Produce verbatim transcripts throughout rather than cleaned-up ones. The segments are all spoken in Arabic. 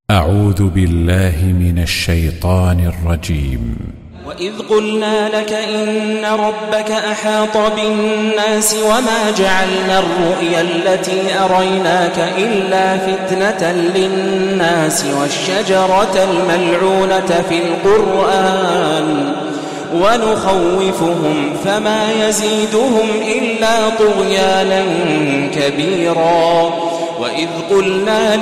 أعوذ بالله من الشيطان الرجيم. وإذ قلنا لك إن ربك أحاط بالناس وما جعلنا الرؤيا التي أريناك إلا فتنة للناس والشجرة الملعونة في القرآن ونخوفهم فما يزيدهم إلا طغيانا كبيرا. وإذ قلنا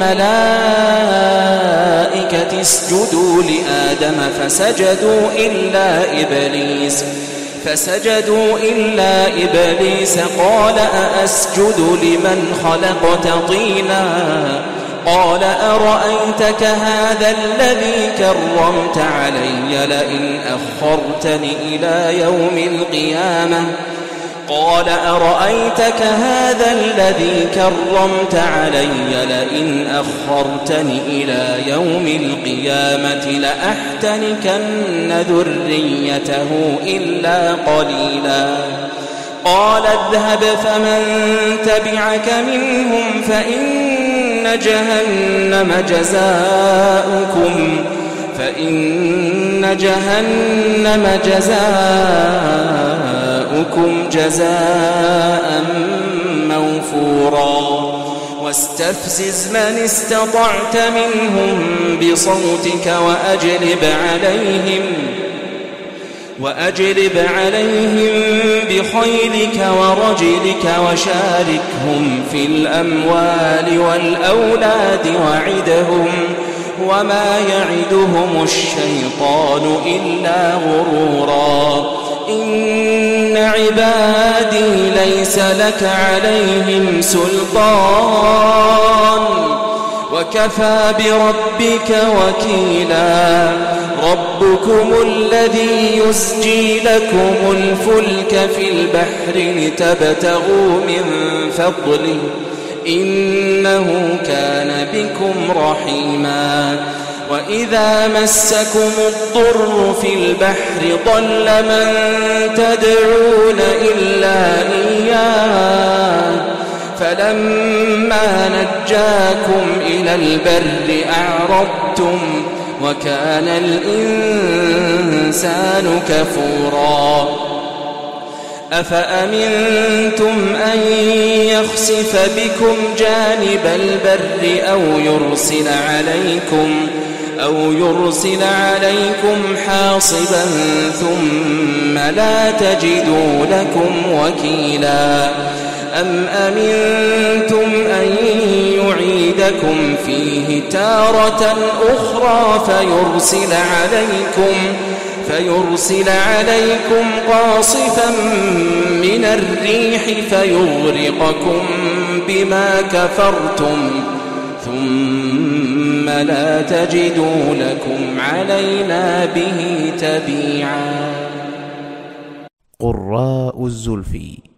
للملائكة اسجدوا لآدم فسجدوا إلا إبليس فسجدوا إلا إبليس قال أأسجد لمن خلقت طينا قال أرأيتك هذا الذي كرمت علي لئن أخرتني إلى يوم القيامة قال أرأيتك هذا الذي كرمت علي لئن أخرتني إلى يوم القيامة لأحتنكن ذريته إلا قليلا. قال اذهب فمن تبعك منهم فإن جهنم جزاؤكم فإن جهنم جزاؤكم جزاء موفورا. واستفزز من استطعت منهم بصوتك وأجلب عليهم وأجلب عليهم بخيلك ورجلك وشاركهم في الأموال والأولاد وعدهم وما يعدهم الشيطان إلا غرورا. إن عبادي ليس لك عليهم سلطان وكفى بربك وكيلا. ربكم الذي يسجي لكم الفلك في البحر لتبتغوا من فضله إنه كان بكم رحيما. وإذا مسكم الضر في البحر ضل من تدعون إلا إياه فلما نجاكم إلى البر أعرضتم وكان الإنسان كفورا. أفأمنتم أن يخسف بكم جانب البر أو يرسل عليكم أو يرسل عليكم حاصبا ثم لا تجدوا لكم وكيلا. أم أمنتم أن يعيدكم فيه تارة أخرى فيرسل عليكم فيرسل عليكم قاصفا من الريح فيغرقكم بما كفرتم ثم لا تجدوا لكم علينا به تبيعا. قراء الزلفي